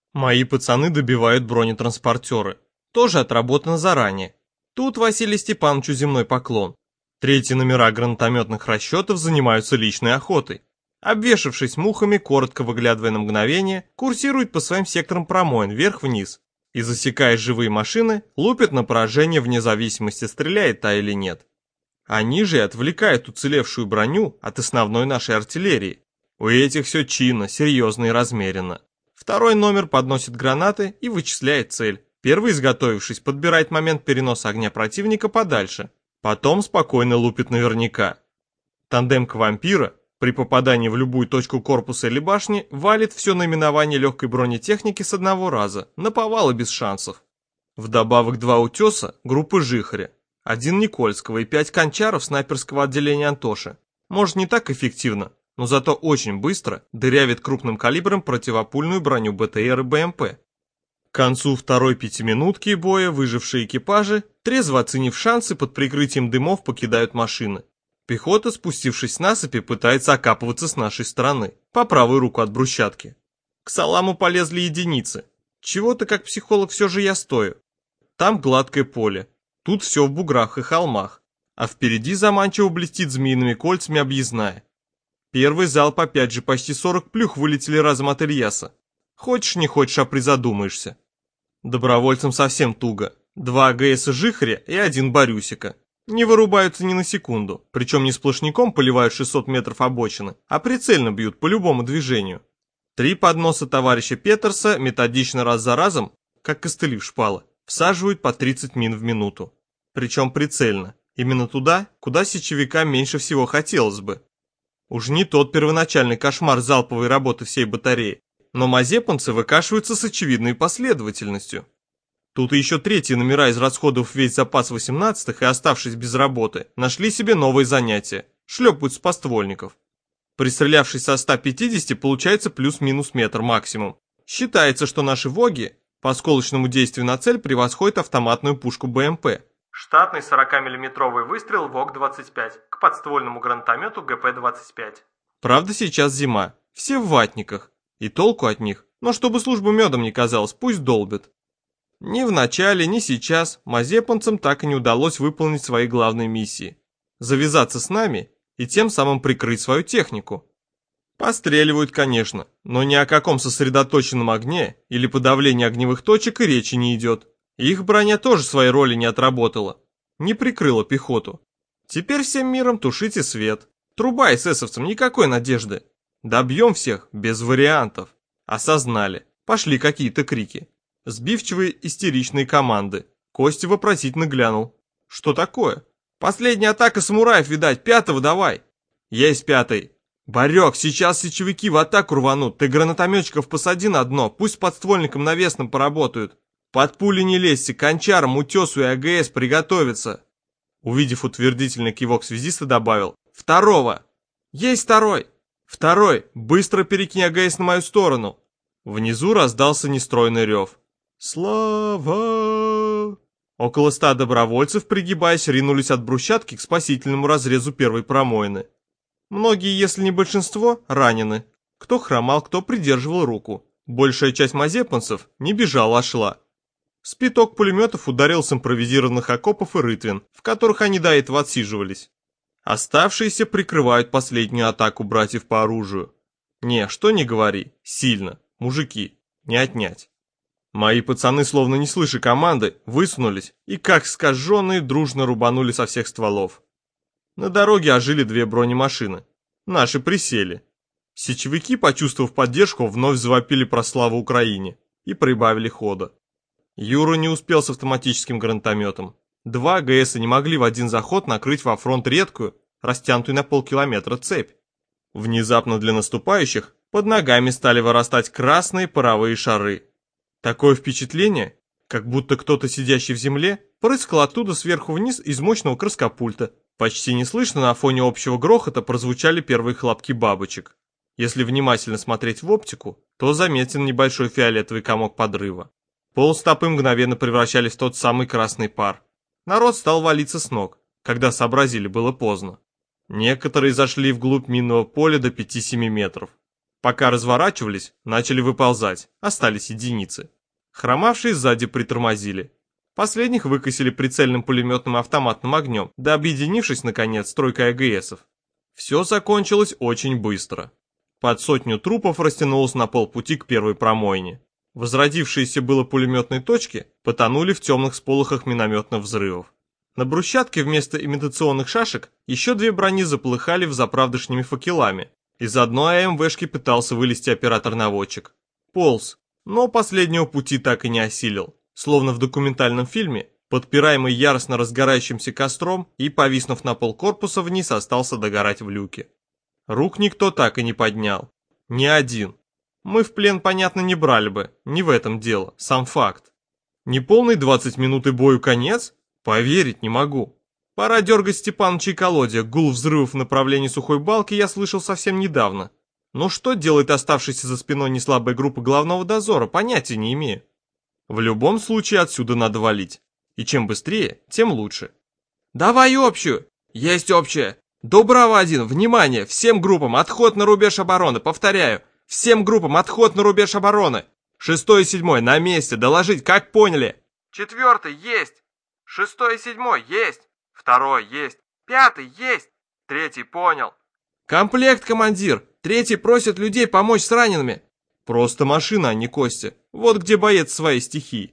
Мои пацаны добивают бронетранспортеры. Тоже отработано заранее. Тут Василию Степановичу земной поклон. Третьи номера гранатометных расчетов занимаются личной охотой. Обвешавшись мухами, коротко выглядывая на мгновение, курсируют по своим секторам промоин вверх-вниз. И, засекая живые машины, лупят на поражение вне зависимости, стреляет та или нет. Они же и отвлекают уцелевшую броню от основной нашей артиллерии. У этих все чинно, серьезно и размеренно. Второй номер подносит гранаты и вычисляет цель. Первый, изготовившись, подбирает момент переноса огня противника подальше. Потом спокойно лупит наверняка. Тандемка вампира при попадании в любую точку корпуса или башни валит все наименование легкой бронетехники с одного раза, наповал и без шансов. Вдобавок 2 утеса группы Жихаря, 1 Никольского и 5 кончаров снайперского отделения Антоши. Может, не так эффективно, но зато очень быстро дырявит крупным калибром противопульную броню БТР и БМП. К концу второй пятиминутки боя выжившие экипажи, трезво оценив шансы, под прикрытием дымов покидают машины. Пехота, спустившись с насыпи, пытается окапываться с нашей стороны, по правую руку от брусчатки. К саламу полезли единицы. Чего-то, как психолог, все же я стою. Там гладкое поле, тут все в буграх и холмах, а впереди заманчиво блестит змеиными кольцами объездная. Первый залп опять же почти 40 плюх вылетели разом от Ильяса. Хочешь не хочешь, а призадумаешься. Добровольцам совсем туго. 2 АГС Жихаря и 1 Борюсика. Не вырубаются ни на секунду, причем не сплошняком поливают 600 метров обочины, а прицельно бьют по любому движению. 3 подноса товарища Петерса методично раз за разом, как костыли в шпалы, всаживают по 30 мин в минуту. Причем прицельно, именно туда, куда сечевикам меньше всего хотелось бы. Уж не тот первоначальный кошмар залповой работы всей батареи, но мазепанцы выкашиваются с очевидной последовательностью. Тут еще третьи номера, израсходовав весь запас 18-х и оставшись без работы, нашли себе новые занятия – шлепают с поствольников. Пристрелявшись со 150, получается плюс-минус метр максимум. Считается, что наши ВОГи по осколочному действию на цель превосходят автоматную пушку БМП. Штатный 40-мм выстрел ВОГ-25 к подствольному гранатомету ГП-25. Правда, сейчас зима, все в ватниках, и толку от них, но чтобы служба медом не казалась, пусть долбят. Ни в начале, ни сейчас мазепанцам так и не удалось выполнить свои главные миссии – завязаться с нами и тем самым прикрыть свою технику. Постреливают, конечно, но ни о каком сосредоточенном огне или подавлении огневых точек и речи не идет. Их броня тоже своей роли не отработала, не прикрыла пехоту. Теперь всем миром тушите свет. Труба эсэсовцам никакой надежды. Добьем всех без вариантов. Осознали, пошли какие-то крики. Сбивчивые истеричные команды. Костя вопросительно глянул. Что такое? Последняя атака самураев, видать, 5-го давай. Есть 5-й. Барек, сейчас сечевики в атаку рванут. Ты гранатометчиков посади на дно, пусть с подствольником навесным поработают. Под пули не лезьте, кончарам, утесу и АГС приготовиться. Увидев утвердительный кивок связиста, добавил. 2-го. Есть 2-й. 2-й, быстро перекинь АГС на мою сторону. Внизу раздался нестройный рев. Слава! Около 100 добровольцев, пригибаясь, ринулись от брусчатки к спасительному разрезу первой промоины. Многие, если не большинство, ранены. Кто хромал, кто придерживал руку. Большая часть мазепанцев не бежала, а шла. Спиток пулеметов ударил с импровизированных окопов и рытвин, в которых они до этого отсиживались. Оставшиеся прикрывают последнюю атаку братьев по оружию. Не, что не говори, сильно, мужики, не отнять. Мои пацаны, словно не слыша команды, высунулись и, как скаженные, дружно рубанули со всех стволов. На дороге ожили 2 бронемашины. Наши присели. Сечевики, почувствовав поддержку, вновь завопили про славу Украине и прибавили хода. Юра не успел с автоматическим гранатометом. 2 АГСа не могли в один заход накрыть во фронт редкую, растянутую на полкилометра цепь. Внезапно для наступающих под ногами стали вырастать красные паровые шары. Такое впечатление, как будто кто-то, сидящий в земле, прыскал оттуда сверху вниз из мощного краскопульта. Почти неслышно на фоне общего грохота прозвучали первые хлопки бабочек. Если внимательно смотреть в оптику, то заметен небольшой фиолетовый комок подрыва. Полстопы мгновенно превращались в тот самый красный пар. Народ стал валиться с ног, когда сообразили, было поздно. Некоторые зашли вглубь минного поля до 5-7 метров. Пока разворачивались, начали выползать, остались единицы. Хромавшие сзади притормозили. Последних выкосили прицельным пулеметным автоматным огнем, да объединившись, наконец, с тройкой АГСов. Все закончилось очень быстро. Под 100 трупов растянулось на полпути к первой промойне. Возродившиеся было пулеметные точки потонули в темных сполохах минометных взрывов. На брусчатке вместо имитационных шашек еще 2 брони заполыхали взаправдышними факелами. Из одной АМВшки пытался вылезти оператор-наводчик. Полз, но последнего пути так и не осилил. Словно в документальном фильме, подпираемый яростно разгорающимся костром и, повиснув на пол корпуса вниз, остался догорать в люке. Рук никто так и не поднял. Ни один. Мы в плен, понятно, не брали бы, не в этом дело, сам факт. Неполный 20 минут и бою конец? Поверить не могу. Пора дергать Степаныча и колодия, гул взрывов в направлении сухой балки я слышал совсем недавно. Но что делает оставшаяся за спиной неслабая группа главного дозора, понятия не имею. В любом случае отсюда надо валить. И чем быстрее, тем лучше. «Давай общую!» «Есть общая!» «Дубрава-1, внимание! Всем группам отход на рубеж обороны! Повторяю, всем группам отход на рубеж обороны! 6 и 7 на месте, доложить, как поняли?» 4 есть! 6 и 7 есть! 2 есть! 5 есть! 3 понял!» «Комплект, командир! 3 просит людей помочь с ранеными!» «Просто машина, а не кости. Вот где боец своей стихии!»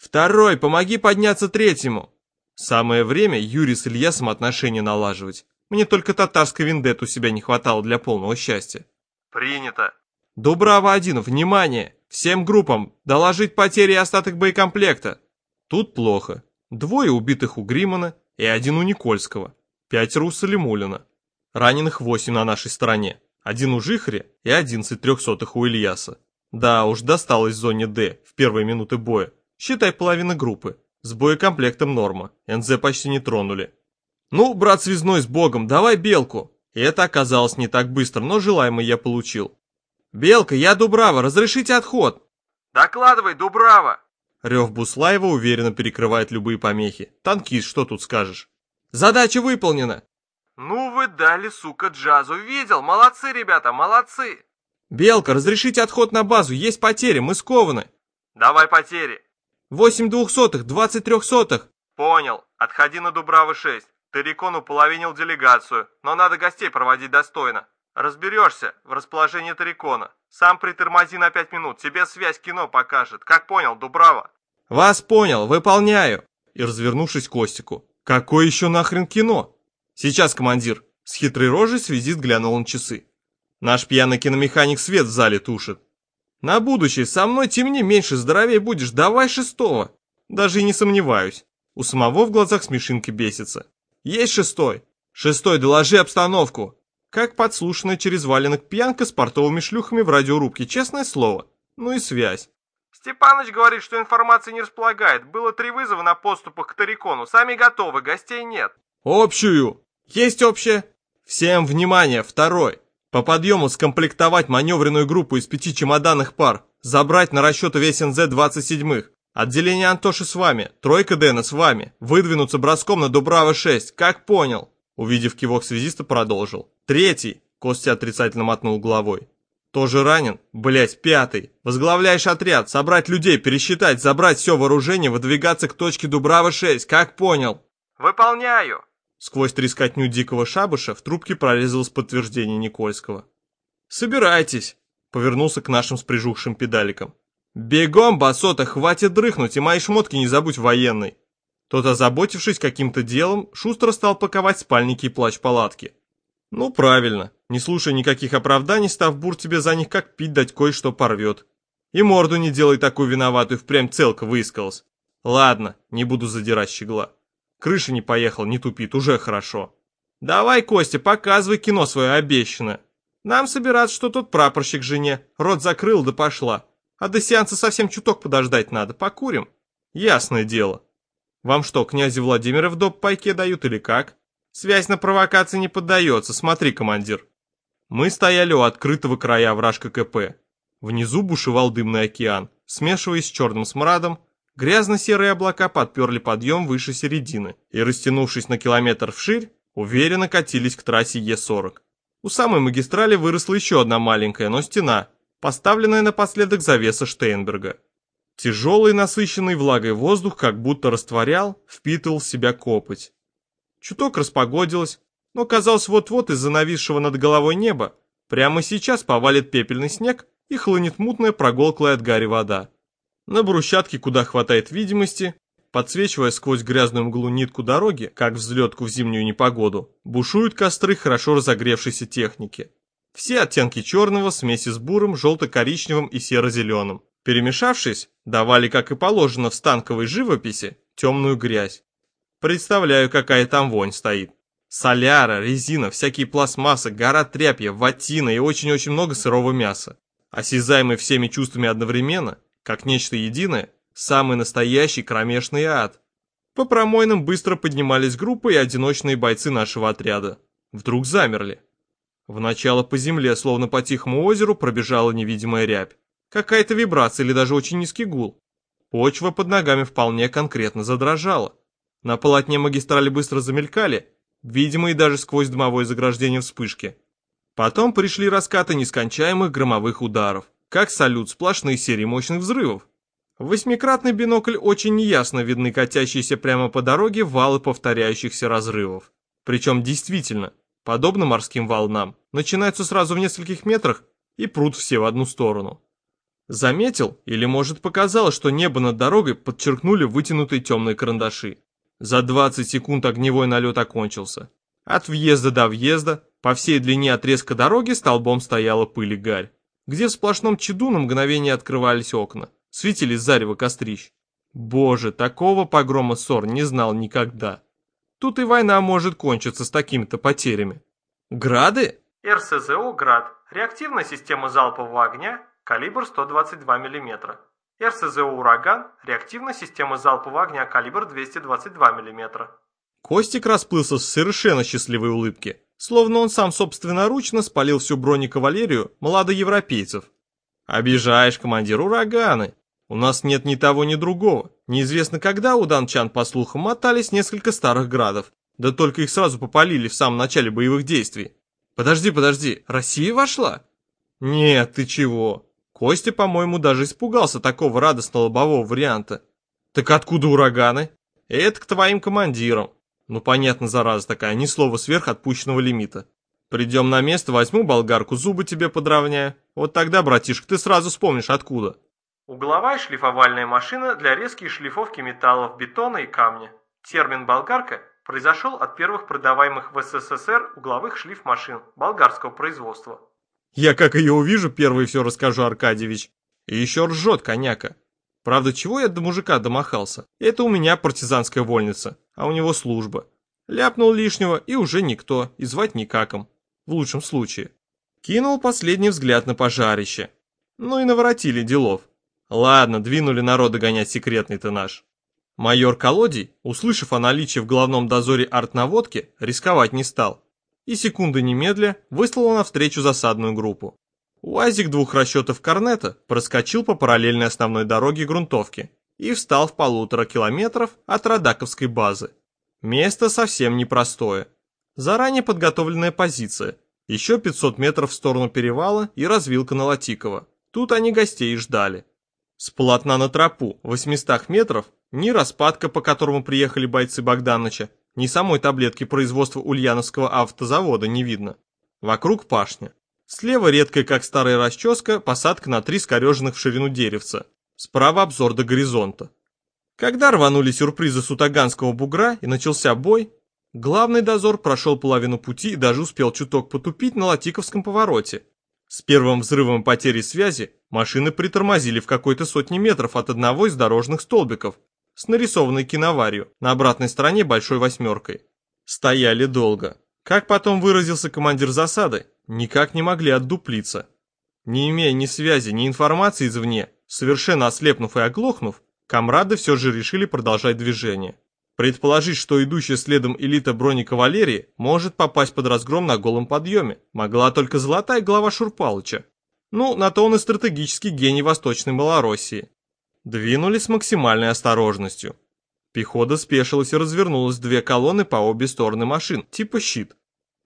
2 помоги подняться 3-му!» Самое время Юрий с Ильясом отношения налаживать. Мне только татарской вендетты у себя не хватало для полного счастья. «Принято!» «Дубрава-1, внимание! Всем группам доложить потери и остаток боекомплекта!» Тут плохо. 2 убитых у Гримана и 1 у Никольского. 5 у Салимулина. Раненых 8 на нашей стороне. 1 у Жихаря и 11 трехсотых у Ильяса. Да уж, досталось в зоне Д в первые минуты боя. Считай, половина группы. С боекомплектом норма. НЗ почти не тронули. «Ну, брат связной, с Богом, давай Белку!» И это оказалось не так быстро, но желаемое я получил. «Белка, я Дубрава, разрешите отход?» «Докладывай, Дубрава!» Рев Буслаева уверенно перекрывает любые помехи. Танкист, что тут скажешь? «Задача выполнена!» «Ну вы дали, сука, джазу, видел? Молодцы, ребята, молодцы!» «Белка, разрешите отход на базу, есть потери, мы скованы!» «Давай потери!» 8 двухсотых, 20 трехсотых!» «Понял, отходи на Дубравы-6. Террикон уполовинил делегацию, но надо гостей проводить достойно. Разберешься в расположении Террикона. Сам притормози на 5 минут, тебе связь кино покажет. Как понял, Дубрава?» «Вас понял, выполняю!» И развернувшись к Костику. «Какое еще нахрен кино?» «Сейчас, командир!» С хитрой рожей связист глянул на часы. «Наш пьяный киномеханик свет в зале тушит. На будущее со мной темнее меньше, здоровее будешь, давай 6-го!» Даже и не сомневаюсь. У самого в глазах смешинка бесится. «Есть 6-й! 6-й, доложи обстановку!» Как подслушанная через валенок пьянка с портовыми шлюхами в радиорубке, честное слово. Ну и связь. «Степаныч говорит, что информации не располагает. Было 3 вызова на подступах к Террикону. Сами готовы, гостей нет». «Общую! Есть общая!» «Всем внимание, 2-й! По подъему скомплектовать маневренную группу из 5 чемоданных пар. Забрать на расчеты весь НЗ 27-х. Отделение Антоши с вами, 3 Дэна с вами. Выдвинуться броском на Дубрава-6, как понял?» Увидев кивок связиста, продолжил. 3-й, Костя отрицательно мотнул головой. «Тоже ранен? Блять, 5-й. Возглавляешь отряд, собрать людей, пересчитать, забрать все вооружение, выдвигаться к точке Дубрава-6, как понял?» «Выполняю!» Сквозь трескотню дикого шабаша в трубке прорезалось подтверждение Никольского. «Собирайтесь!» Повернулся к нашим спряжухшим педаликам. «Бегом, басота, хватит дрыхнуть, и мои шмотки не забудь военной!» Тот, озаботившись каким-то делом, шустро стал паковать спальники и плащ-палатки. «Ну, правильно, не слушай никаких оправданий, Ставбур тебе за них как пить дать кое-что порвет. И морду не делай такую виноватую, впрямь целка выискалась. Ладно, не буду задирать щегла. Крыша не поехал, не тупит, уже хорошо. Давай, Костя, показывай кино свое обещанное. Нам собираться, что тот прапорщик жене, рот закрыл да пошла. А до сеанса совсем чуток подождать надо, покурим. Ясное дело. Вам что, князя Владимира в доп. Пайке дают или как? Связь на провокации не поддается, смотри, командир». Мы стояли у открытого края овражка КП. Внизу бушевал дымный океан, смешиваясь с черным смрадом. Грязно-серые облака подперли подъем выше середины и, растянувшись на километр вширь, уверенно катились к трассе Е40. У самой магистрали выросла еще одна маленькая, но стена, поставленная напоследок завеса Штейнберга. Тяжелый, насыщенный влагой воздух как будто растворял, впитывал в себя копоть. Чуток распогодилось, но казалось, вот-вот из-за нависшего над головой неба прямо сейчас повалит пепельный снег и хлынет мутная проголклая от гари вода. На брусчатке, куда хватает видимости, подсвечивая сквозь грязную мглу нитку дороги, как взлетку в зимнюю непогоду, бушуют костры хорошо разогревшейся техники. Все оттенки черного в смеси с бурым, желто-коричневым и серо-зеленым, перемешавшись, давали, как и положено в станковой живописи, темную грязь. Представляю, какая там вонь стоит. Соляра, резина, всякие пластмассы, гора тряпья, ватина и очень-очень много сырого мяса. Осязаемый всеми чувствами одновременно, как нечто единое, самый настоящий кромешный ад. По промойным быстро поднимались группы и одиночные бойцы нашего отряда. Вдруг замерли. Вначале по земле, словно по тихому озеру, пробежала невидимая рябь. Какая-то вибрация или даже очень низкий гул. Почва под ногами вполне конкретно задрожала. На полотне магистрали быстро замелькали, видимые даже сквозь дымовое заграждение вспышки. Потом пришли раскаты нескончаемых громовых ударов, как салют, сплошные серии мощных взрывов. В восьмикратный бинокль очень неясно видны катящиеся прямо по дороге валы повторяющихся разрывов. Причем действительно, подобно морским волнам, начинаются сразу в нескольких метрах и прут все в одну сторону. Заметил, или может показалось, что небо над дорогой подчеркнули вытянутые темные карандаши. За 20 секунд огневой налет окончился. От въезда до въезда, по всей длине отрезка дороги столбом стояла пыль и гарь, где в сплошном чаду на мгновение открывались окна, светились зарево кострищ. Боже, такого погрома ссор не знал никогда. Тут и война может кончиться с такими-то потерями. Грады? РСЗО «Град». Реактивная система залпового огня, калибр 122 мм. РСЗО «Ураган», реактивная система залпового огня, калибр 222 мм. Костик расплылся в совершенно счастливой улыбке, словно он сам собственноручно спалил всю бронекавалерию молодоевропейцев. Обижаешь, командир, ураганы. У нас нет ни того, ни другого. Неизвестно когда у дончан, по слухам, мотались несколько старых градов. Да только их сразу попалили в самом начале боевых действий. Подожди, Россия вошла? Нет, ты чего? Костя, по-моему, даже испугался такого радостно-лобового варианта. Так откуда ураганы? Это к твоим командирам. Ну понятно, зараза такая, ни слова сверх отпущенного лимита. Придем на место, возьму болгарку, зубы тебе подровняю. Вот тогда, братишка, ты сразу вспомнишь откуда. Угловая шлифовальная машина для резкой шлифовки металлов, бетона и камня. Термин «болгарка» произошел от первых продаваемых в СССР угловых шлифмашин болгарского производства. Я как ее увижу, первый все расскажу, Аркадьевич. И еще ржет коняка. Правда, чего я до мужика домахался? Это у меня партизанская вольница, а у него служба. Ляпнул лишнего и уже никто, и звать никаком. В лучшем случае. Кинул последний взгляд на пожарище. Ну и наворотили делов. Ладно, двинули народ догонять секретный-то наш. Майор Колодий, услышав о наличии в головном дозоре артнаводки, рисковать не стал. И секунды немедля выслал навстречу засадную группу. УАЗик двух расчетов корнета проскочил по параллельной основной дороге грунтовки и встал в 1,5 километров от Радаковской базы. Место совсем непростое. Заранее подготовленная позиция, еще 500 метров в сторону перевала и развилка на Латиково. Тут они гостей и ждали. С полотна на тропу 800 метров ни распадка, по которому приехали бойцы Богданыча, ни самой таблетки производства Ульяновского автозавода не видно. Вокруг пашня. Слева редкая, как старая расческа, посадка на 3 скореженных в ширину деревца. Справа обзор до горизонта. Когда рванули сюрпризы с Утаганского бугра и начался бой, главный дозор прошел половину пути и даже успел чуток потупить на Латиковском повороте. С первым взрывом потери связи машины притормозили в какой-то сотне метров от одного из дорожных столбиков с нарисованной киноварью на обратной стороне большой восьмеркой. Стояли долго. Как потом выразился командир засады, никак не могли отдуплиться. Не имея ни связи, ни информации извне, совершенно ослепнув и оглохнув, комрады все же решили продолжать движение. Предположить, что идущая следом элита бронекавалерии может попасть под разгром на голом подъеме, могла только золотая голова Шурпалыча. Ну, на то он и стратегический гений Восточной Малороссии. Двинулись с максимальной осторожностью. Пехота спешилась и развернулась в 2 колонны по обе стороны машин, типа щит.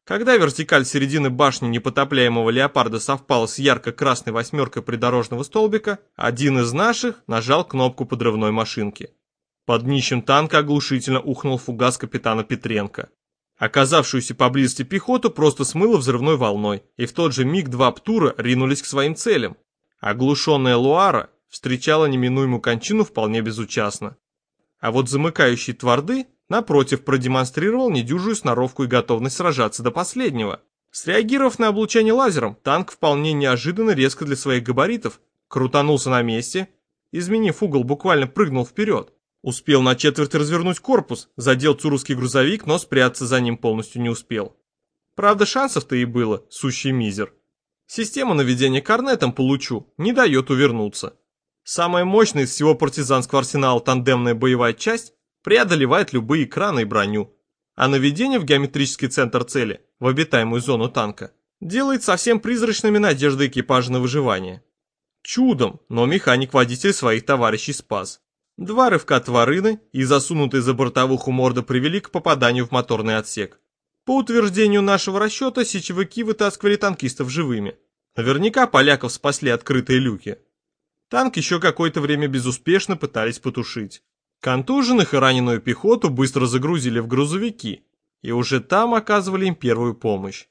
Когда вертикаль середины башни непотопляемого леопарда совпала с ярко-красной восьмеркой придорожного столбика, один из наших нажал кнопку подрывной машинки. Под днищем танка оглушительно ухнул фугас капитана Петренко. Оказавшуюся поблизости пехоту просто смыло взрывной волной, и в тот же миг два птура ринулись к своим целям. Оглушенная Луара встречала неминуемую кончину вполне безучастно. А вот замыкающий Тварды, напротив, продемонстрировал недюжую сноровку и готовность сражаться до последнего. Среагировав на облучение лазером, танк вполне неожиданно резко для своих габаритов крутанулся на месте, изменив угол, буквально прыгнул вперед. Успел на четверть развернуть корпус, задел цуровский грузовик, но спрятаться за ним полностью не успел. Правда, шансов-то и было, сущий мизер. Система наведения корнетом по лучу не дает увернуться. Самая мощная из всего партизанского арсенала тандемная боевая часть преодолевает любые экраны и броню, а наведение в геометрический центр цели, в обитаемую зону танка, делает совсем призрачными надежды экипажа на выживание. Чудом, но механик-водитель своих товарищей спас. Два рывка Тварыны и засунутые за бортовуху морда привели к попаданию в моторный отсек. По утверждению нашего расчета, сечевики вытаскивали танкистов живыми. Наверняка поляков спасли открытые люки. Танк еще какое-то время безуспешно пытались потушить. Контуженных и раненую пехоту быстро загрузили в грузовики, и уже там оказывали им первую помощь.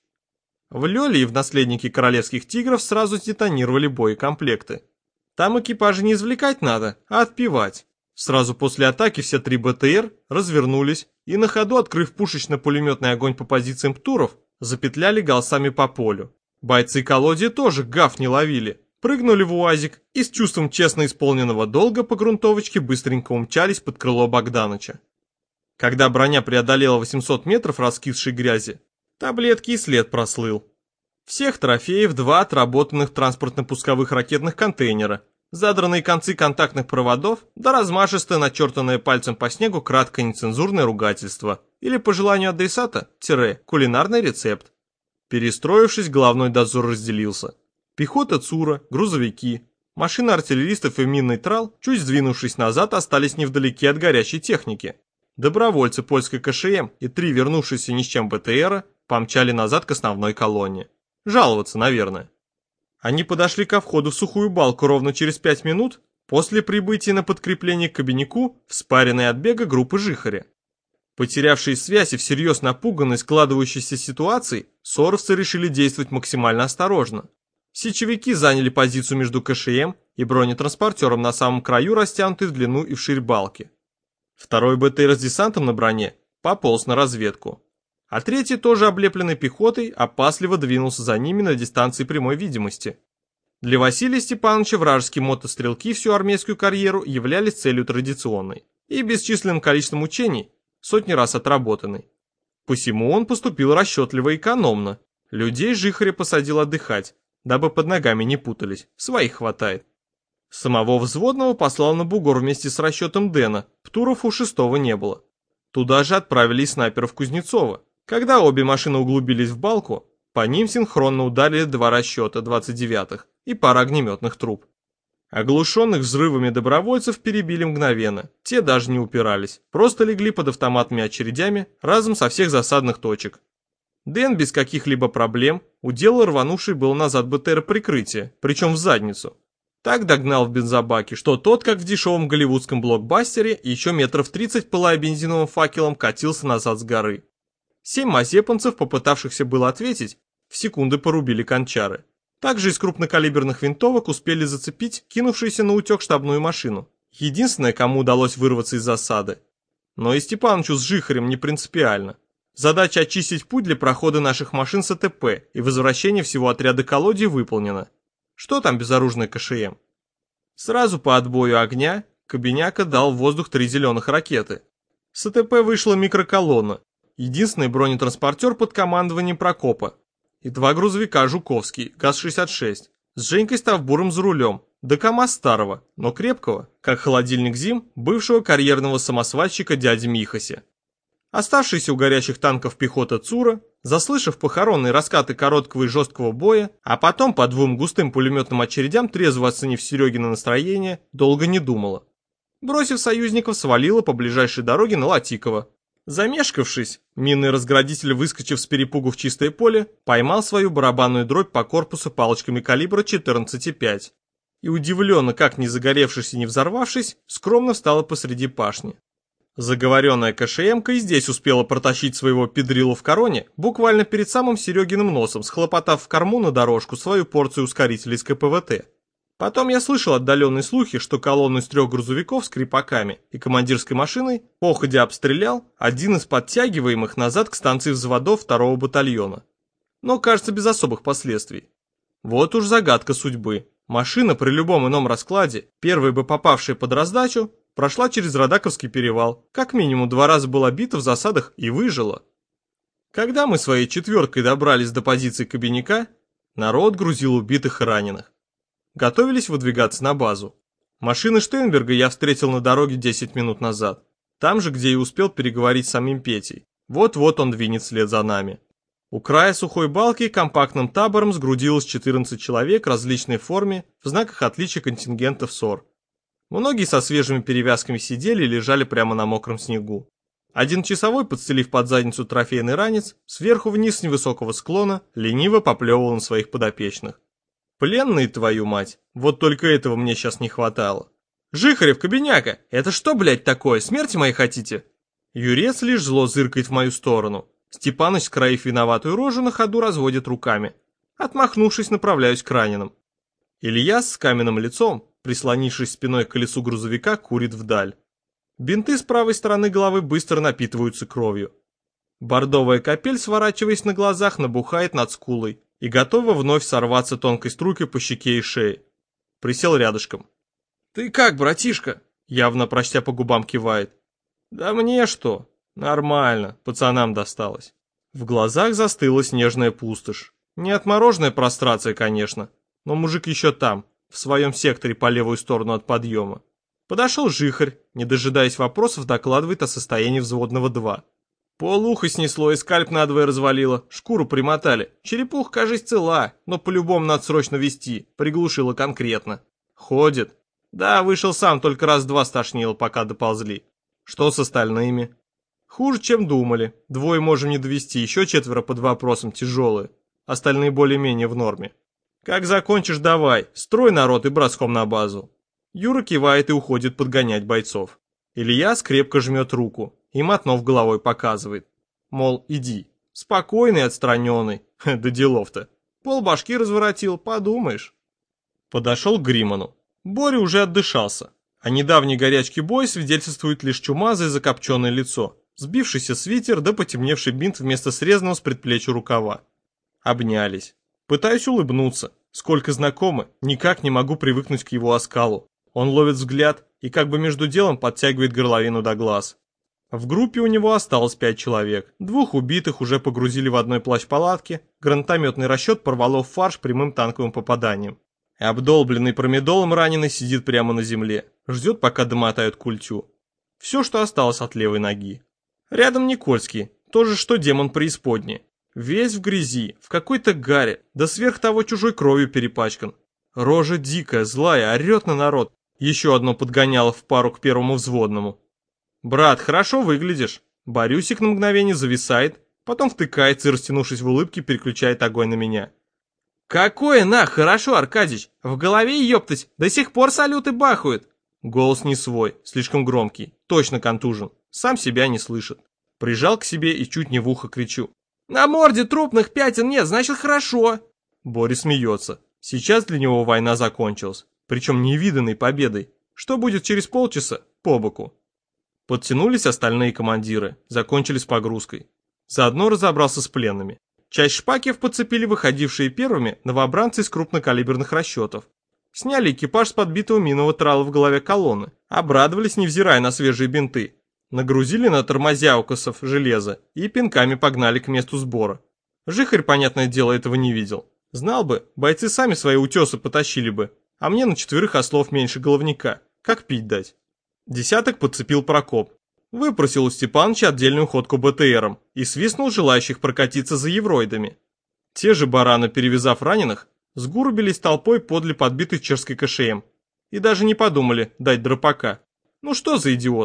В Лёле и в наследнике королевских тигров сразу детонировали боекомплекты. Там экипажи не извлекать надо, а отпевать. Сразу после атаки все три БТР развернулись и на ходу, открыв пушечно-пулеметный огонь по позициям птуров, запетляли галсами по полю. Бойцы колодия тоже гаф не ловили, прыгнули в УАЗик и с чувством честно исполненного долга по грунтовочке быстренько умчались под крыло Богданыча. Когда броня преодолела 800 метров раскисшей грязи, таблетки и след прослыл. Всех трофеев два отработанных транспортно-пусковых ракетных контейнера, задранные концы контактных проводов, да размашистое начертанное пальцем по снегу краткое нецензурное ругательство или, по желанию адресата, кулинарный рецепт. Перестроившись, главной дозор разделился. Пехота ЦУРа, грузовики, машины артиллеристов и минный трал, чуть сдвинувшись назад, остались невдалеке от горящей техники. Добровольцы польской КШМ и три вернувшиеся ни с чем БТРа помчали назад к основной колонне. Жаловаться, наверное. Они подошли ко входу в сухую балку ровно через 5 минут после прибытия на подкрепление к кабиннику вспаренной от бега группы жихаря. Потерявшие связь и всерьез напуганные складывающейся ситуацией, соровцы решили действовать максимально осторожно. Сечевики заняли позицию между КШМ и бронетранспортером на самом краю, растянутой в длину и вширь балки. Второй БТР с десантом на броне пополз на разведку. А третий, тоже облепленный пехотой, опасливо двинулся за ними на дистанции прямой видимости. Для Василия Степановича вражеские мотострелки всю армейскую карьеру являлись целью традиционной и бесчисленным количеством учений, сотни раз отработанной. Посему он поступил расчетливо и экономно. Людей жихаря посадил отдыхать, дабы под ногами не путались, своих хватает. Самого взводного послал на бугор вместе с расчетом Дэна, птуров у шестого не было. Туда же отправили и снайперов Кузнецова. Когда обе машины углубились в балку, по ним синхронно ударили два расчета 29-х и пара огнеметных труб. Оглушенных взрывами добровольцев перебили мгновенно, те даже не упирались, просто легли под автоматными очередями разом со всех засадных точек. Дэн без каких-либо проблем уделал рванувший был назад БТР прикрытие, причем в задницу. Так догнал в бензобаке, что тот, как в дешевом голливудском блокбастере, еще метров 30 пылая бензиновым факелом катился назад с горы. 7 мазепанцев, попытавшихся было ответить, в секунды порубили кончары. Также из крупнокалиберных винтовок успели зацепить кинувшуюся на утек штабную машину. Единственное, кому удалось вырваться из засады. Но и Степанычу с жихарем не принципиально. Задача очистить путь для прохода наших машин с АТП и возвращения всего отряда колодий выполнена. Что там безоружный КШМ? Сразу по отбою огня Кобеняка дал в воздух 3 зеленых ракеты. С АТП вышла микроколонна, единственный бронетранспортер под командованием Прокопа, и 2 грузовика «Жуковский», ГАЗ-66, с Женькой Ставбуром за рулем, да КамАЗ старого, но крепкого, как холодильник зим, бывшего карьерного самосвальщика дяди Михася. Оставшиеся у горящих танков пехота ЦУРа, заслышав похоронные раскаты короткого и жесткого боя, а потом по 2 густым пулеметным очередям, трезво оценив Серегина настроение, долго не думала. Бросив союзников, свалила по ближайшей дороге на Латикова. Замешкавшись, минный разградитель, выскочив с перепугу в чистое поле, поймал свою барабанную дробь по корпусу палочками калибра 14,5 и, удивленно, как не загоревшись и не взорвавшись, скромно встала посреди пашни. Заговоренная КШМ-ка и здесь успела протащить своего педрилу в короне буквально перед самым Серегиным носом, схлопотав в корму на дорожку свою порцию ускорителей из КПВТ. Потом я слышал отдаленные слухи, что колонну из 3 грузовиков с крепаками и командирской машиной походя обстрелял один из подтягиваемых назад к станции взводов 2-го батальона. Но, кажется, без особых последствий. Вот уж загадка судьбы. Машина при любом ином раскладе, первой бы попавшая под раздачу, прошла через Радаковский перевал, как минимум 2 раза была бита в засадах и выжила. Когда мы своей 4-кой добрались до позиции Кабиняка, народ грузил убитых и раненых. Готовились выдвигаться на базу. Машины Штейнберга я встретил на дороге 10 минут назад. Там же, где и успел переговорить с самим Петей. Вот-вот он двинет вслед за нами. У края сухой балки компактным табором сгрудилось 14 человек в различной форме в знаках отличия контингентов СОР. Многие со свежими перевязками сидели и лежали прямо на мокром снегу. Один часовой, подстелив под задницу трофейный ранец, сверху вниз с невысокого склона лениво поплевывал на своих подопечных. Пленные, твою мать, вот только этого мне сейчас не хватало. Жихарев, Кабиняка, это что, блядь, такое, смерти моей хотите? Юрец лишь зло зыркает в мою сторону. Степаныч, скроив виноватую рожу, на ходу разводит руками. Отмахнувшись, направляюсь к раненым. Ильяс с каменным лицом, прислонившись спиной к колесу грузовика, курит вдаль. Бинты с правой стороны головы быстро напитываются кровью. Бордовая капель, сворачиваясь на глазах, набухает над скулой и готова вновь сорваться тонкой струйкой по щеке и шее. Присел рядышком. «Ты как, братишка?» Явно прочтя по губам кивает. «Да мне что? Нормально, пацанам досталось». В глазах застыла снежная пустошь. Не отмороженная прострация, конечно, но мужик еще там, в своем секторе по левую сторону от подъема. Подошел Жихарь, не дожидаясь вопросов, докладывает о состоянии взводного 2. Полуха снесло и скальп надвое развалило, шкуру примотали. Черепуха, кажись, цела, но по-любому надо срочно везти, приглушила конкретно. Ходит. Да, вышел сам, только раз-два стошнило, пока доползли. Что с остальными? Хуже, чем думали. 2 можем не довести, еще 4 под вопросом, тяжелые. Остальные более-менее в норме. Как закончишь, давай, строй народ и броском на базу. Юра кивает и уходит подгонять бойцов. Ильяс крепко жмет руку и, мотнув головой, показывает. Мол, иди. Спокойный, отстраненный. Да делов-то. Полбашки разворотил, подумаешь. Подошел к Гриману. Боря уже отдышался. О недавней горячке боя свидетельствует лишь чумазое закопченное лицо, сбившийся свитер да потемневший бинт вместо срезанного с предплечья рукава. Обнялись. Пытаюсь улыбнуться. Сколько знакомы, никак не могу привыкнуть к его оскалу. Он ловит взгляд и как бы между делом подтягивает горловину до глаз. В группе у него осталось 5 человек. 2 убитых уже погрузили в одной плащ-палатке, гранатометный расчет порвало в фарш прямым танковым попаданием. Обдолбленный промедолом раненый сидит прямо на земле, ждет, пока домотают культю. Все, что осталось от левой ноги. Рядом Никольский, тоже что демон преисподней. Весь в грязи, в какой-то гаре, да сверх того чужой кровью перепачкан. Рожа дикая, злая, орет на народ. Еще одно подгоняло в пару к первому взводному. «Брат, хорошо выглядишь». Борюсик на мгновение зависает, потом втыкается и, растянувшись в улыбке, переключает огонь на меня. «Какое хорошо, Аркадьич! В голове, ёптать, до сих пор салюты бахают!» Голос не свой, слишком громкий, точно контужен, сам себя не слышит. Прижал к себе и чуть не в ухо кричу. «На морде трупных пятен нет, значит хорошо!» Боря смеется. Сейчас для него война закончилась, причем невиданной победой. Что будет через полчаса? По боку. Подтянулись остальные командиры, закончили с погрузкой. Заодно разобрался с пленными. Часть шпакев подцепили выходившие первыми новобранцы из крупнокалиберных расчетов. Сняли экипаж с подбитого минного трала в голове колонны, обрадовались, невзирая на свежие бинты. Нагрузили на тормозяукосов железо и пинками погнали к месту сбора. Жихарь, понятное дело, этого не видел. Знал бы, бойцы сами свои утесы потащили бы, а мне на 4 ослов меньше головника. Как пить дать? Десяток подцепил Прокоп. Выпросил у Степаныча отдельную ходку БТРом и свистнул желающих прокатиться за евроидами. Те же бараны, перевязав раненых, сгурубились толпой подле подбитой чешской КШМ и даже не подумали дать дропака. Ну что за идиоты?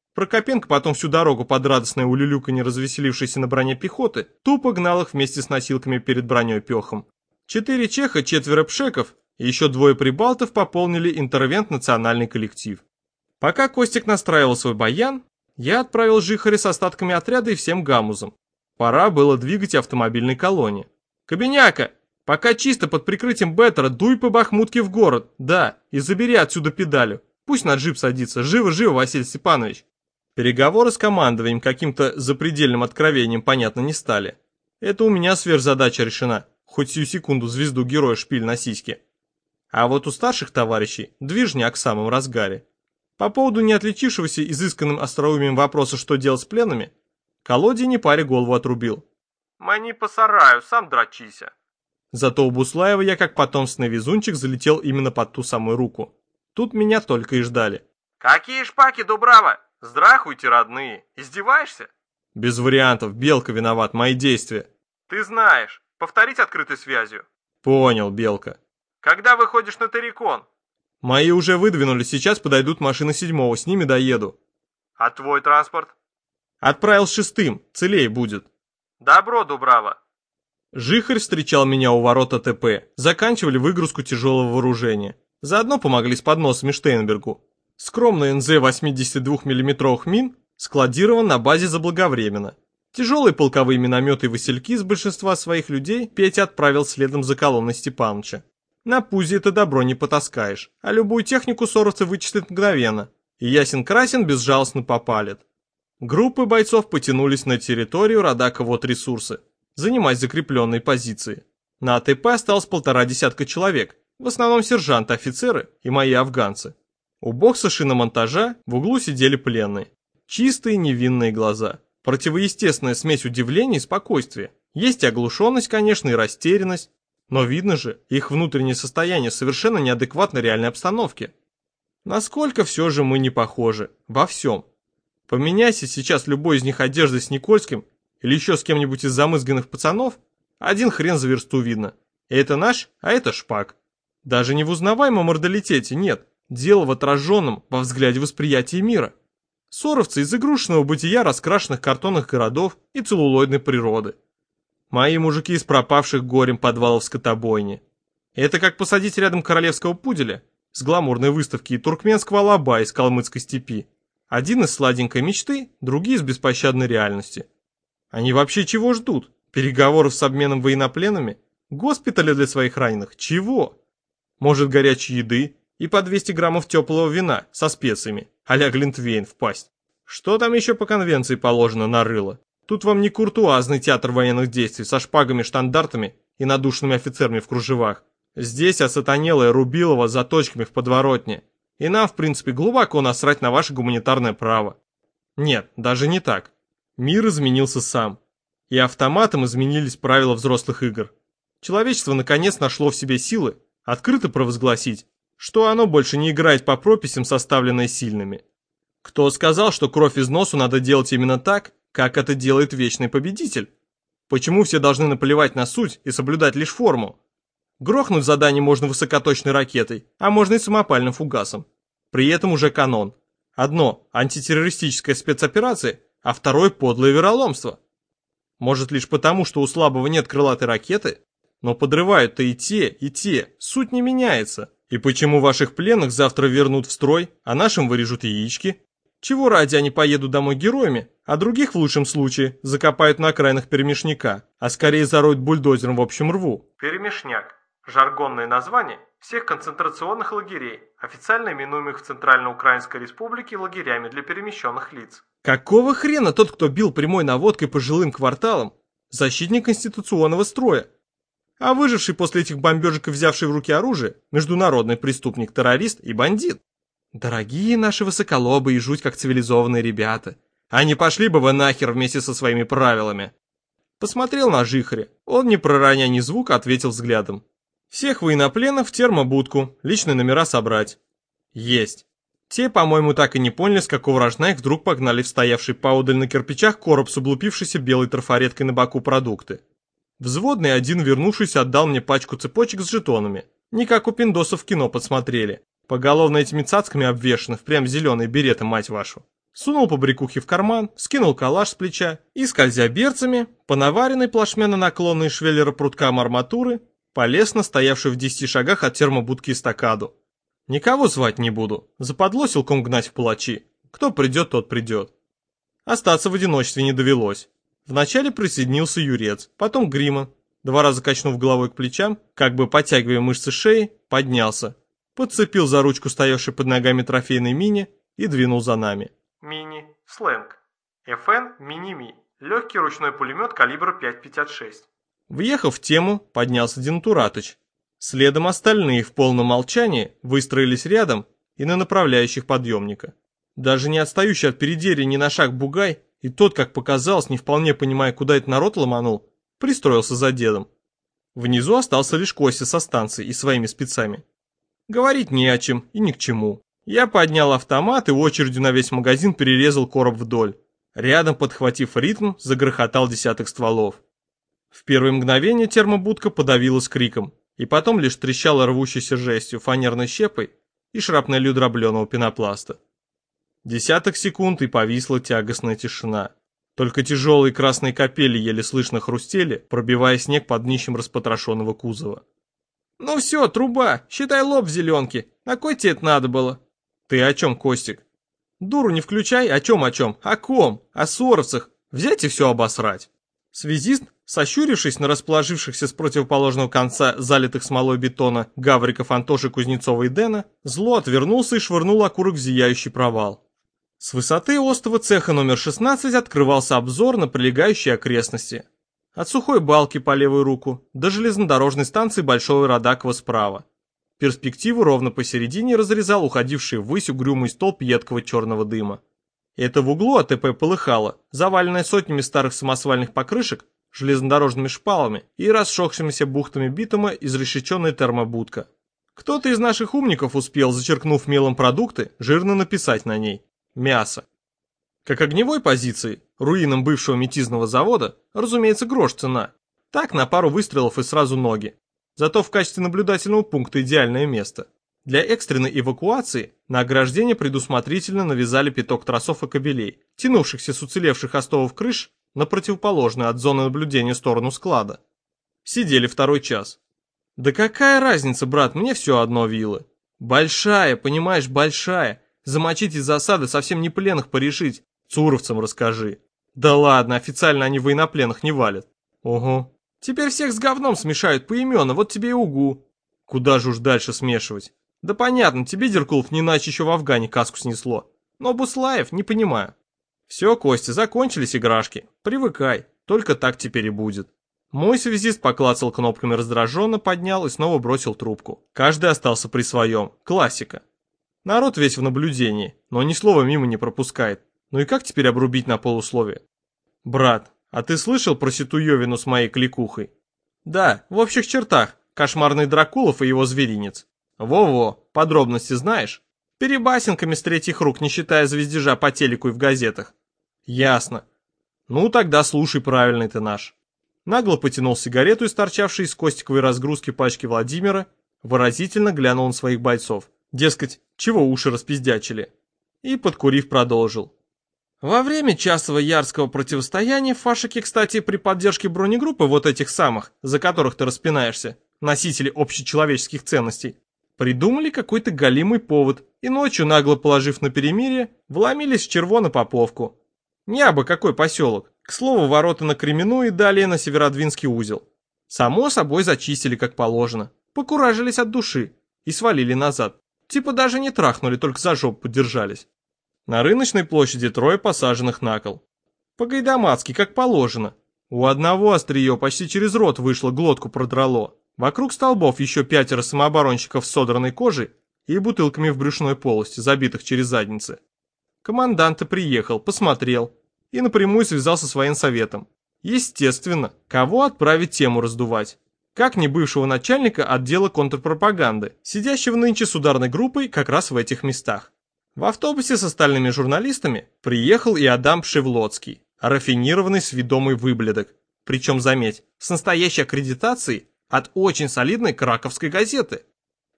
Прокопенко потом всю дорогу под радостное улюлюканье развеселившейся на броне пехоты тупо гнал их вместе с носилками перед броней пехом. 4 чеха, 4 пшеков и еще 2 прибалтов пополнили интервент-национальный коллектив. Пока Костик настраивал свой баян, я отправил Жихаря с остатками отряда и всем гамузом. Пора было двигать автомобильной колонне. «Кобеняка, пока чисто под прикрытием Беттера, дуй по Бахмутке в город, да, и забери отсюда педалю. Пусть на джип садится, живо-живо, Василий Степанович». Переговоры с командованием каким-то запредельным откровением понятно не стали. Это у меня сверхзадача решена, хоть сию секунду звезду героя шпиль на сиське. А вот у старших товарищей движняк в самом разгаре. По поводу не отличившегося изысканным остроумием вопроса, что делать с пленными, Колодий не паре голову отрубил. «Мани по сараю, сам дрочися». Зато у Буслаева я как потомственный везунчик залетел именно под ту самую руку. Тут меня только и ждали. «Какие шпаки, Дубрава? Здрахуйте, родные. Издеваешься?» «Без вариантов, Белка виноват, мои действия». «Ты знаешь. Повторить открытой связью?» «Понял, Белка». «Когда выходишь на Террикон?» «Мои уже выдвинули, сейчас подойдут машины 7-го, с ними доеду». «А твой транспорт?» «Отправил с 6-м, целей будет». «Добро, Дубрава». Жихарь встречал меня у ворот АТП, заканчивали выгрузку тяжелого вооружения. Заодно помогли с подносами Штейнбергу. Скромный НЗ 82 мм мин складирован на базе заблаговременно. Тяжелые полковые минометы и васильки с большинства своих людей Петя отправил следом за колонной Степаныча. На пузе это добро не потаскаешь, а любую технику соровцы вычислят мгновенно, и ясен-красен безжалостно попалит. Группы бойцов потянулись на территорию Радака-Вот-ресурсы, занимать закрепленные позиции. На АТП осталось 1,5 десятка человек, в основном сержанты, офицеры и мои афганцы. У бокса шиномонтажа в углу сидели пленные. Чистые невинные глаза. Противоестественная смесь удивления и спокойствия. Есть и оглушенность, конечно, и растерянность. Но видно же, их внутреннее состояние совершенно неадекватно реальной обстановке. Насколько все же мы не похожи. Во всем. Поменяйся сейчас любой из них одеждой с Никольским или еще с кем-нибудь из замызганных пацанов, один хрен за версту видно. Это наш, а это шпак. Даже не в узнаваемом мордалитете, нет. Дело в отраженном во взгляде восприятии мира. Соровцы из игрушечного бытия раскрашенных картонных городов и целлулоидной природы. Мои мужики из пропавших горем подвалов скотобойни. Это как посадить рядом королевского пуделя с гламурной выставки и туркменского алаба из калмыцкой степи. Один из сладенькой мечты, другие из беспощадной реальности. Они вообще чего ждут? Переговоров с обменом военнопленными? Госпиталя для своих раненых? Чего? Может, горячей еды и по 200 граммов теплого вина со специями, а-ля Глинтвейн в пасть. Что там еще по конвенции положено на рыло? Тут вам не куртуазный театр военных действий со шпагами, штандартами и надушенными офицерами в кружевах. Здесь осатанелая Рубилова с заточками в подворотне. И нам, в принципе, глубоко насрать на ваше гуманитарное право. Нет, даже не так. Мир изменился сам. И автоматом изменились правила взрослых игр. Человечество наконец нашло в себе силы открыто провозгласить, что оно больше не играет по прописям, составленной сильными. Кто сказал, что кровь из носу надо делать именно так, как это делает вечный победитель? Почему все должны наплевать на суть и соблюдать лишь форму? Грохнуть задание можно высокоточной ракетой, а можно и самопальным фугасом. При этом уже канон. Одно – антитеррористическая спецоперация, а второе – подлое вероломство. Может, лишь потому, что у слабого нет крылатой ракеты? Но подрывают-то и те, суть не меняется. И почему ваших пленных завтра вернут в строй, а нашим вырежут яички? Чего ради они поедут домой героями, а других в лучшем случае закопают на окраинах перемешняка, а скорее зароют бульдозером в общем рву? Перемешняк. Жаргонное название всех концентрационных лагерей, официально именуемых в Центральноукраинской республике лагерями для перемещенных лиц. Какого хрена тот, кто бил прямой наводкой по жилым кварталам, защитник конституционного строя? А выживший после этих бомбежек и взявший в руки оружие международный преступник, террорист и бандит. Дорогие наши высоколобые и жуть как цивилизованные ребята, они пошли бы вы нахер вместе со своими правилами. Посмотрел на Жихаря, он не пророня ни звука ответил взглядом. Всех военнопленных в термобудку, личные номера собрать. Есть. Те, по-моему, так и не поняли, с какого рожна их вдруг погнали в стоявший поодаль на кирпичах короб с облупившейся белой трафареткой на боку продукты. Взводный один, вернувшийся, отдал мне пачку цепочек с жетонами. Не как у пиндосов в кино подсмотрели. Поголовно этими цацками обвешаны, впрямь зеленые береты, мать вашу. Сунул побрякухи в карман, скинул калаш с плеча и, скользя берцами, по наваренной плашмя на наклонные швеллера пруткам арматуры, полез на стоявший в 10 шагах от термобудки эстакаду. Никого звать не буду, западло силком гнать в палачи. Кто придет, тот придет. Остаться в одиночестве не довелось. Вначале присоединился Юрец, потом Гриман. 2 раза качнув головой к плечам, как бы подтягивая мышцы шеи, поднялся. Подцепил за ручку стоявшей под ногами трофейной мини и двинул за нами. Мини. Сленг. FN Мини-Ми. Легкий ручной пулемет калибра 5,56. Въехав в тему, поднялся Денатуратыч. Следом остальные в полном молчании выстроились рядом и на направляющих подъемника. Даже не отстающий от передерия ни на шаг бугай, и тот, как показалось, не вполне понимая, куда этот народ ломанул, пристроился за дедом. Внизу остался лишь Костя со станции и своими спецами. Говорить не о чем и ни к чему. Я поднял автомат и очередью на весь магазин перерезал короб вдоль. Рядом, подхватив ритм, загрохотал десяток стволов. В первые мгновения термобудка подавилась криком, и потом лишь трещала рвущейся жестью, фанерной щепой и шрапнелью дробленого пенопласта. Десяток секунд, и повисла тягостная тишина. Только тяжелые красные капели еле слышно хрустели, пробивая снег под днищем распотрошенного кузова. «Ну все, труба, считай лоб в зеленке. На кой тебе это надо было?» «Ты о чем, Костик?» «Дуру не включай, о чем? О ком? О суровцах. Взять и все обосрать». Связист, сощурившись на расположившихся с противоположного конца залитых смолой бетона гавриков Антоши Кузнецова и Дэна, зло отвернулся и швырнул окурок в зияющий провал. С высоты остова цеха номер 16 открывался обзор на прилегающие окрестности. От сухой балки по левую руку до железнодорожной станции Большого Радакова справа. Перспективу ровно посередине разрезал уходивший ввысь угрюмый столб едкого черного дыма. Это в углу АТП полыхало, заваленное сотнями старых самосвальных покрышек, железнодорожными шпалами и расшохшимися бухтами битума изрешеченная термобудка. Кто-то из наших умников успел, зачеркнув мелом продукты, жирно написать на ней «мясо». Как огневой позиции, руинам бывшего метизного завода, разумеется, грош цена. Так, на пару выстрелов и сразу ноги. Зато в качестве наблюдательного пункта идеальное место. Для экстренной эвакуации на ограждение предусмотрительно навязали пяток тросов и кабелей, тянувшихся с уцелевших остовов крыш на противоположную от зоны наблюдения сторону склада. Сидели 2-й час. Да какая разница, брат, мне все одно вилы. Большая, понимаешь, большая. Замочить из засады совсем не пленных порешить. Цуровцам расскажи. Да ладно, официально они военнопленных не валят. Ого. Теперь всех с говном смешают поименно, вот тебе и угу. Куда же уж дальше смешивать? Да понятно, тебе, Деркулов, не иначе еще в Афгане каску снесло. Но Буслаев, не понимаю. Все, Костя, закончились играшки. Привыкай, только так теперь и будет. Мой связист поклацал кнопками раздраженно, поднял и снова бросил трубку. Каждый остался при своем. Классика. Народ весь в наблюдении, но ни слова мимо не пропускает. Ну и как теперь обрубить на полусловие? Брат, а ты слышал про Ситуевину с моей кликухой? Да, в общих чертах. Кошмарный Дракулов и его зверинец. Во-во, подробности знаешь? Перебасенками с третьих рук, не считая звездежа по телеку и в газетах. Ясно. Ну тогда слушай, правильный ты наш. Нагло потянул сигарету из торчавшей из костиковой разгрузки пачки Владимира, выразительно глянул на своих бойцов. Дескать, чего уши распиздячили. И, подкурив, продолжил. Во время часового ярского противостояния в Фашике, кстати, при поддержке бронегруппы вот этих самых, за которых ты распинаешься, носители общечеловеческих ценностей, придумали какой-то галимый повод и ночью, нагло положив на перемирие, вломились в Червоно-Поповку. Не абы какой поселок. К слову, ворота на Кременную и далее на Северодвинский узел. Само собой зачистили как положено, покуражились от души и свалили назад. Типа даже не трахнули, только за жопу подержались. На рыночной площади 3 посаженных на кол. По-гайдамацки, как положено. У одного острие почти через рот вышло, глотку продрало. Вокруг столбов еще 5 самооборонщиков с содранной кожей и бутылками в брюшной полости, забитых через задницы. Командант приехал, посмотрел и напрямую связался с военсоветом. Естественно, кого отправить тему раздувать? Как не бывшего начальника отдела контрпропаганды, сидящего нынче с ударной группой как раз в этих местах. В автобусе с остальными журналистами приехал и Адам Пшевлоцкий, рафинированный сведомый выблядок. Причем, заметь, с настоящей аккредитацией от очень солидной краковской газеты.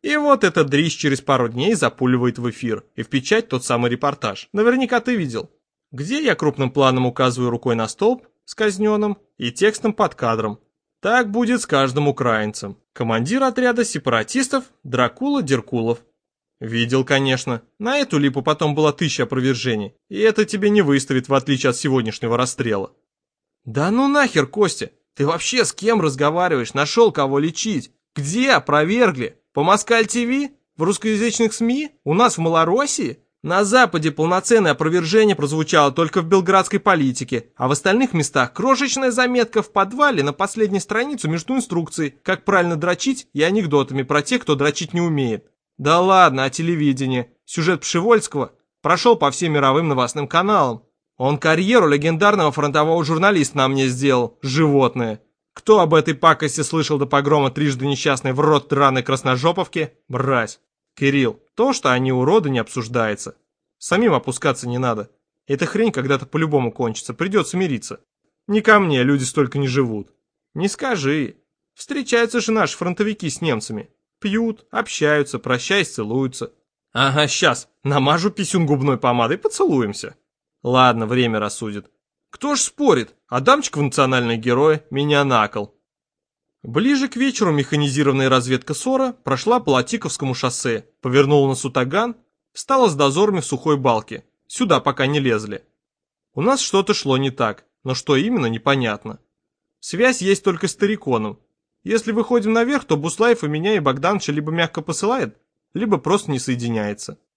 И вот этот дрищ через пару дней запуливает в эфир и в печать тот самый репортаж. Наверняка ты видел. Где я крупным планом указываю рукой на столб с казненным и текстом под кадром. Так будет с каждым украинцем. Командир отряда сепаратистов Дракула Деркулов. Видел, конечно. На эту липу потом было 1000 опровержений. И это тебе не выставит, в отличие от сегодняшнего расстрела. Да ну нахер, Костя. Ты вообще с кем разговариваешь? Нашел кого лечить? Где опровергли? По Москаль ТВ? В русскоязычных СМИ? У нас в Малороссии? На Западе полноценное опровержение прозвучало только в белградской политике, а в остальных местах крошечная заметка в подвале на последней странице между инструкцией, как правильно дрочить, и анекдотами про тех, кто дрочить не умеет. Да ладно, а телевидение? Сюжет Пшивольского прошел по всем мировым новостным каналам. Он карьеру легендарного фронтового журналиста на мне сделал, животное. Кто об этой пакости слышал до погрома трижды несчастной в рот драной красножоповки? Мразь. Кирилл, то, что они уроды, не обсуждается. Самим опускаться не надо. Эта хрень когда-то по-любому кончится, придется мириться. Не ко мне, люди столько не живут. Не скажи. Встречаются же наши фронтовики с немцами. Пьют, общаются, прощаясь, целуются. Ага, сейчас, намажу писюн губной помадой, поцелуемся. Ладно, время рассудит. Кто ж спорит? Адамчик в национальные герои, меня на кол. Ближе к вечеру механизированная разведка СОРа прошла по Латиковскому шоссе, повернула на Сутаган, встала с дозорами в Сухой Балке. Сюда пока не лезли. У нас что-то шло не так, но что именно, непонятно. Связь есть только с Тариконом. Если выходим наверх, то Буслаев и меня, и Богдановича либо мягко посылает, либо просто не соединяется.